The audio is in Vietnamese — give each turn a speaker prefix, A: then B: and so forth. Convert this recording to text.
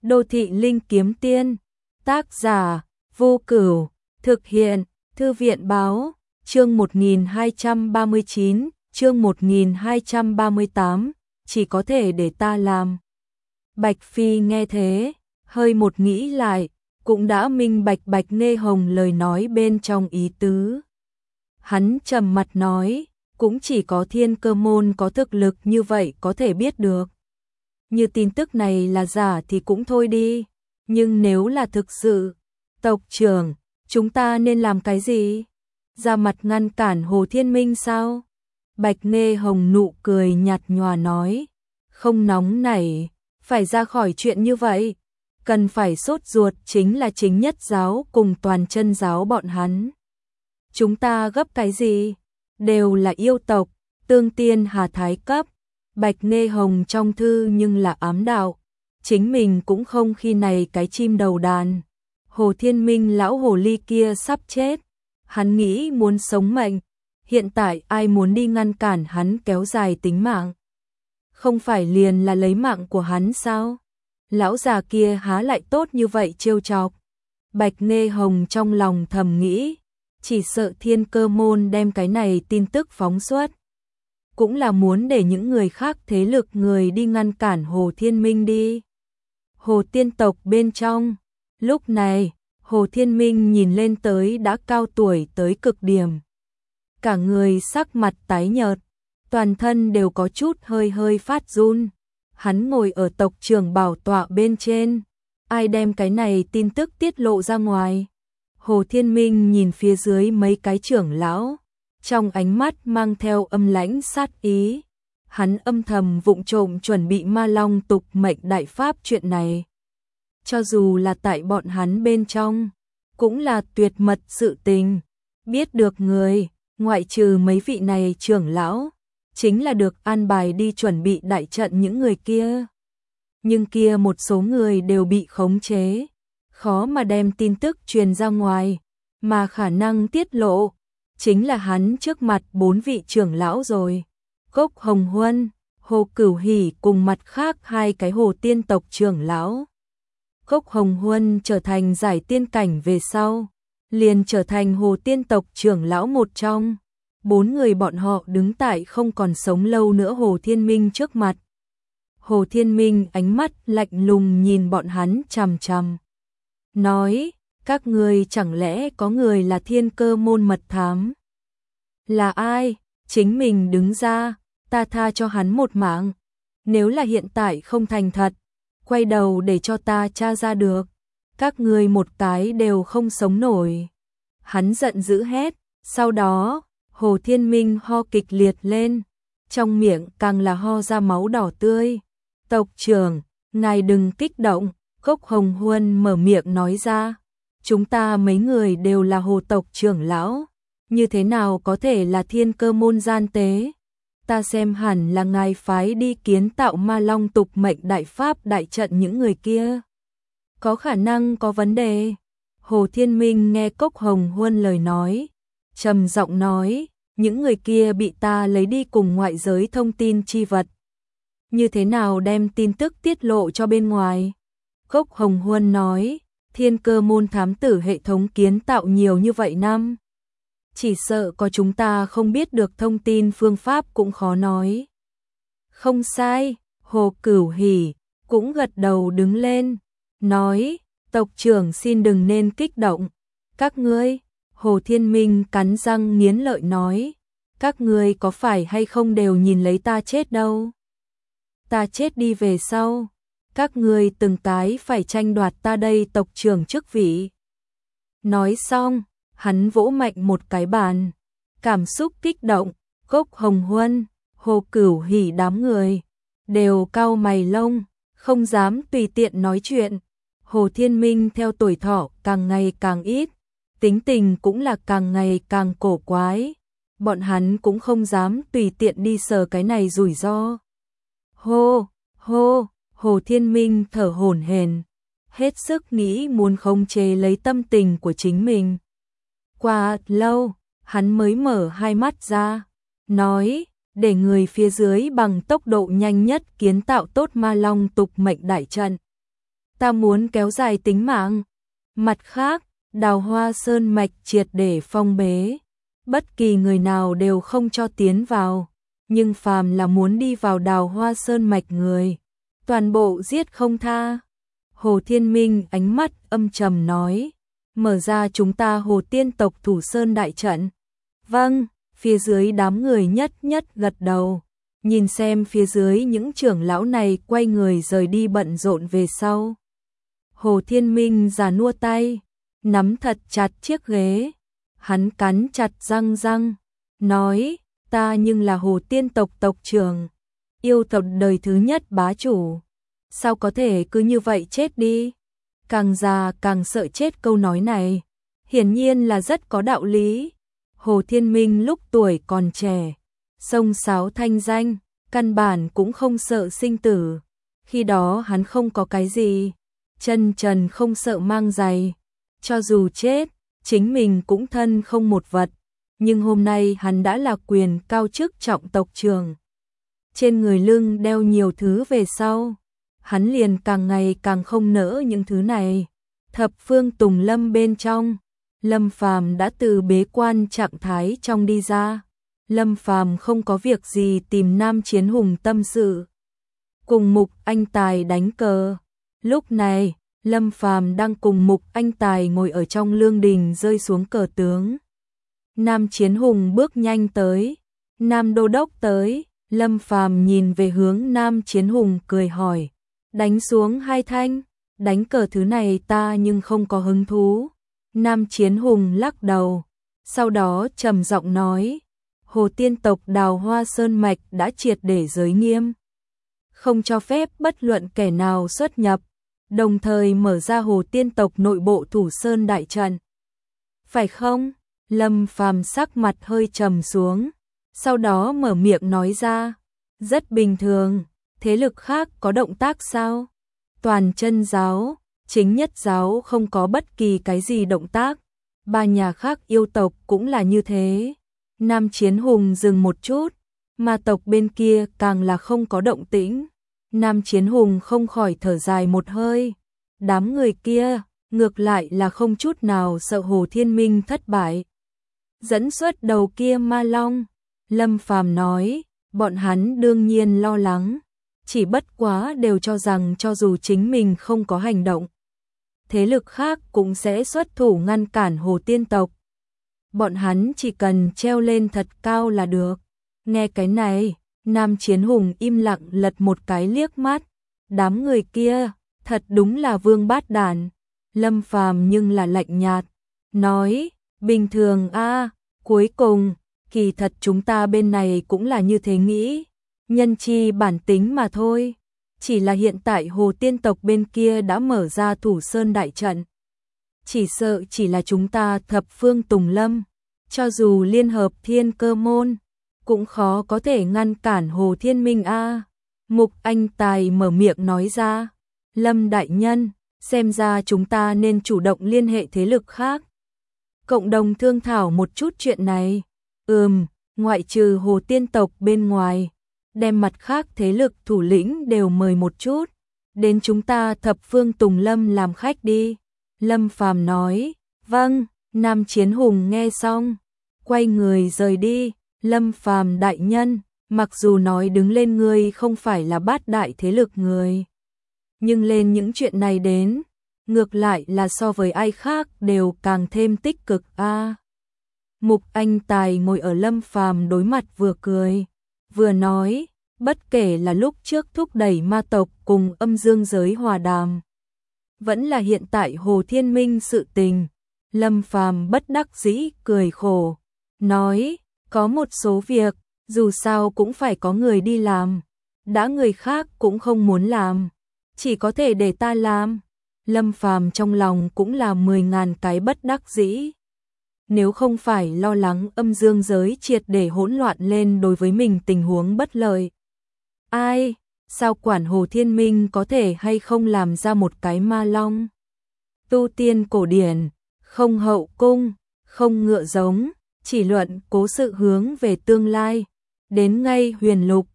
A: Đô thị linh kiếm tiên, tác giả, Vô Cửu, thực hiện, Thư viện báo, chương 1239, chương 1238, chỉ có thể để ta làm. Bạch Phi nghe thế, hơi một nghĩ lại, cũng đã minh bạch Bạch Nghê Hồng lời nói bên trong ý tứ. Hắn trầm mặt nói, cũng chỉ có Thiên Cơ môn có thực lực như vậy có thể biết được. Như tin tức này là giả thì cũng thôi đi, nhưng nếu là thực sự, tộc trưởng, chúng ta nên làm cái gì? Ra mặt ngăn cản Hồ Thiên Minh sao? Bạch Nghê Hồng nụ cười nhạt nhòa nói, không nóng nảy, phải ra khỏi chuyện như vậy. Cần phải sốt ruột chính là chính nhất giáo cùng toàn chân giáo bọn hắn. Chúng ta gấp cái gì? Đều là yêu tộc, tương tiên hà thái cấp. Bạch Nghê Hồng trong thư nhưng là ám đạo, chính mình cũng không khi này cái chim đầu đàn. Hồ Thiên Minh lão hồ ly kia sắp chết, hắn nghĩ muốn sống mệnh, hiện tại ai muốn đi ngăn cản hắn kéo dài tính mạng? Không phải liền là lấy mạng của hắn sao? Lão già kia há lại tốt như vậy trêu chọc. Bạch Nghê Hồng trong lòng thầm nghĩ, chỉ sợ Thiên Cơ môn đem cái này tin tức phóng xuất, cũng là muốn để những người khác thế lực người đi ngăn cản Hồ Thiên Minh đi. Hồ tiên tộc bên trong, lúc này, Hồ Thiên Minh nhìn lên tới đã cao tuổi tới cực điểm. Cả người sắc mặt tái nhợt, toàn thân đều có chút hơi hơi phát run. Hắn ngồi ở tộc trưởng bảo tọa bên trên. Ai đem cái này tin tức tiết lộ ra ngoài? Hồ Thiên Minh nhìn phía dưới mấy cái trưởng lão, trong ánh mắt mang theo âm lãnh sát ý. Hắn âm thầm vụng trộm chuẩn bị Ma Long tục mệnh đại pháp chuyện này. Cho dù là tại bọn hắn bên trong, cũng là tuyệt mật sự tình. Biết được người, ngoại trừ mấy vị này trưởng lão, chính là được an bài đi chuẩn bị đại trận những người kia. Nhưng kia một số người đều bị khống chế, khó mà đem tin tức truyền ra ngoài, mà khả năng tiết lộ chính là hắn trước mặt 4 vị trưởng lão rồi. Cốc Hồng Huân, Hồ Cửu Hỉ cùng mặt khác 2 cái Hồ tiên tộc trưởng lão. Cốc Hồng Huân trở thành giải tiên cảnh về sau, liền trở thành Hồ tiên tộc trưởng lão một trong. 4 người bọn họ đứng tại không còn sống lâu nữa Hồ Thiên Minh trước mặt. Hồ Thiên Minh ánh mắt lạnh lùng nhìn bọn hắn chằm chằm, nói, các ngươi chẳng lẽ có người là Thiên Cơ môn mật thám? Là ai? Chính mình đứng ra, ta tha cho hắn một mạng. Nếu là hiện tại không thành thật, quay đầu để cho ta tra ra được, các ngươi một cái đều không sống nổi. Hắn giận dữ hét, sau đó, Hồ Thiên Minh ho kịch liệt lên, trong miệng càng là ho ra máu đỏ tươi. Tộc trưởng, ngài đừng kích động, Cốc Hồng Huân mở miệng nói ra, chúng ta mấy người đều là Hồ tộc trưởng lão, như thế nào có thể là Thiên Cơ môn gian tế? Ta xem hẳn là ngài phái đi kiến tạo Ma Long tục mệnh đại pháp đại trận những người kia. Có khả năng có vấn đề. Hồ Thiên Minh nghe Cốc Hồng Huân lời nói, trầm giọng nói, những người kia bị ta lấy đi cùng ngoại giới thông tin chi vật. Như thế nào đem tin tức tiết lộ cho bên ngoài? Cốc Hồng Huân nói, Thiên Cơ môn thám tử hệ thống kiến tạo nhiều như vậy năm, chỉ sợ có chúng ta không biết được thông tin phương pháp cũng khó nói. Không sai, Hồ Cửu Hỉ cũng gật đầu đứng lên, nói, tộc trưởng xin đừng nên kích động. Các ngươi, Hồ Thiên Minh cắn răng nghiến lợi nói, các ngươi có phải hay không đều nhìn lấy ta chết đâu. Ta chết đi về sau, các ngươi từng cái phải tranh đoạt ta đây tộc trưởng chức vị. Nói xong, hắn vỗ mạnh một cái bàn, cảm xúc kích động. Cốc Hồng Huân, Hồ Cửu Hỉ đám người đều cau mày lông, không dám tùy tiện nói chuyện. Hồ Thiên Minh theo tuổi thọ càng ngày càng ít, tính tình cũng là càng ngày càng cổ quái, bọn hắn cũng không dám tùy tiện đi sờ cái này rủi ro. Hô, hô, Hồ Thiên Minh thở hổn hển, hết sức nghĩ muốn khống chế lấy tâm tình của chính mình. Qua lâu, hắn mới mở hai mắt ra, nói, để người phía dưới bằng tốc độ nhanh nhất kiến tạo tốt Ma Long tục mệnh đại trận. ta muốn kéo dài tính mạng. Mặt khác, Đào Hoa Sơn mạch triệt để phong bế, bất kỳ người nào đều không cho tiến vào, nhưng phàm là muốn đi vào Đào Hoa Sơn mạch người, toàn bộ giết không tha. Hồ Thiên Minh ánh mắt âm trầm nói, mở ra chúng ta Hồ Tiên tộc Thủ Sơn đại trận. Vâng, phía dưới đám người nhất nhất gật đầu, nhìn xem phía dưới những trưởng lão này quay người rời đi bận rộn về sau. Hồ Thiên Minh già nua tay, nắm thật chặt chiếc ghế, hắn cắn chặt răng, nói, ta nhưng là Hồ Tiên tộc tộc trưởng, yêu tộc đời thứ nhất bá chủ, sao có thể cứ như vậy chết đi? Càng già càng sợ chết, câu nói này hiển nhiên là rất có đạo lý. Hồ Thiên Minh lúc tuổi còn trẻ, xông xáo thanh danh, căn bản cũng không sợ sinh tử. Khi đó hắn không có cái gì, chân trần không sợ mang giày, cho dù chết, chính mình cũng thân không một vật. Nhưng hôm nay hắn đã là quyền cao chức trọng tộc trưởng, trên người lưng đeo nhiều thứ về sau, hắn liền càng ngày càng không nỡ những thứ này. Thập phương Tùng Lâm bên trong, Lâm Phàm đã từ bế quan trạng thái trong đi ra. Lâm Phàm không có việc gì tìm Nam Chiến Hùng tâm sự, cùng Mục Anh Tài đánh cờ. Lúc này, Lâm Phàm đang cùng Mục Anh Tài ngồi ở trong lương đình rơi xuống cờ tướng. Nam Chiến Hùng bước nhanh tới, Nam Đô Đốc tới, Lâm Phàm nhìn về hướng Nam Chiến Hùng cười hỏi, đánh xuống hai thanh, đánh cờ thứ này ta nhưng không có hứng thú. Nam Chiến Hùng lắc đầu, sau đó trầm giọng nói, Hồ Tiên tộc Đào Hoa Sơn mạch đã triệt để giới nghiêm, không cho phép bất luận kẻ nào xuất nhập, đồng thời mở ra Hồ Tiên tộc nội bộ Thủ Sơn đại trận. Phải không? Lâm Phàm sắc mặt hơi trầm xuống, sau đó mở miệng nói ra, rất bình thường, thế lực khác có động tác sao? Toàn chân giáo, chính nhất giáo không có bất kỳ cái gì động tác, ba nhà khác yêu tộc cũng là như thế. Nam Chiến Hùng dừng một chút, ma tộc bên kia càng là không có động tĩnh. Nam Chiến Hùng không khỏi thở dài một hơi, đám người kia ngược lại là không chút nào sợ Hồ Thiên Minh thất bại. Dẫn xuất đầu kia ma long, Lâm Phàm nói, bọn hắn đương nhiên lo lắng, chỉ bất quá đều cho rằng cho dù chính mình không có hành động, thế lực khác cũng sẽ xuất thủ ngăn cản Hồ Tiên tộc. Bọn hắn chỉ cần treo lên thật cao là được. Nghe cái này, Nam Chiến Hùng im lặng lật một cái liếc mắt, đám người kia thật đúng là vương bát đản. Lâm Phàm nhưng là lạnh nhạt, nói, bình thường a, cuối cùng, kỳ thật chúng ta bên này cũng là như thế nghĩ, nhân chi bản tính mà thôi. Chỉ là hiện tại Hồ Tiên tộc bên kia đã mở ra Thủ Sơn đại trận. Chỉ sợ chỉ là chúng ta thập phương Tùng Lâm, cho dù liên hợp Thiên Cơ môn, cũng khó có thể ngăn cản Hồ Thiên Minh a. Mục Anh Tài mở miệng nói ra, Lâm đại nhân, xem ra chúng ta nên chủ động liên hệ thế lực khác, cộng đồng thương thảo một chút chuyện này. Ngoại trừ Hồ Tiên tộc bên ngoài, đem mặt khác thế lực thủ lĩnh đều mời một chút, đến chúng ta thập phương Tùng Lâm làm khách đi. Lâm Phàm nói, vâng. Nam Chiến Hùng nghe xong, quay người rời đi. Lâm Phàm đại nhân, mặc dù nói đứng lên ngươi không phải là bát đại thế lực người, nhưng lên những chuyện này đến, ngược lại là so với ai khác đều càng thêm tích cực a. Mục Anh Tài ngồi ở Lâm Phàm đối mặt vừa cười, vừa nói, bất kể là lúc trước thúc đẩy ma tộc cùng âm dương giới hòa đàm, vẫn là hiện tại Hồ Thiên Minh sự tình, Lâm Phàm bất đắc dĩ cười khổ, nói, có một số việc, dù sao cũng phải có người đi làm, đã người khác cũng không muốn làm, chỉ có thể để ta làm. Lâm Phàm trong lòng cũng là 10.000 cái bất đắc dĩ. Nếu không phải lo lắng âm dương giới triệt để hỗn loạn lên đối với mình tình huống bất lợi, ai, sao quản Hồ Thiên Minh có thể hay không làm ra một cái ma long? Tu tiên cổ điển, không hậu cung, không ngựa giống, chỉ luận cố sự hướng về tương lai, đến ngay huyền lục,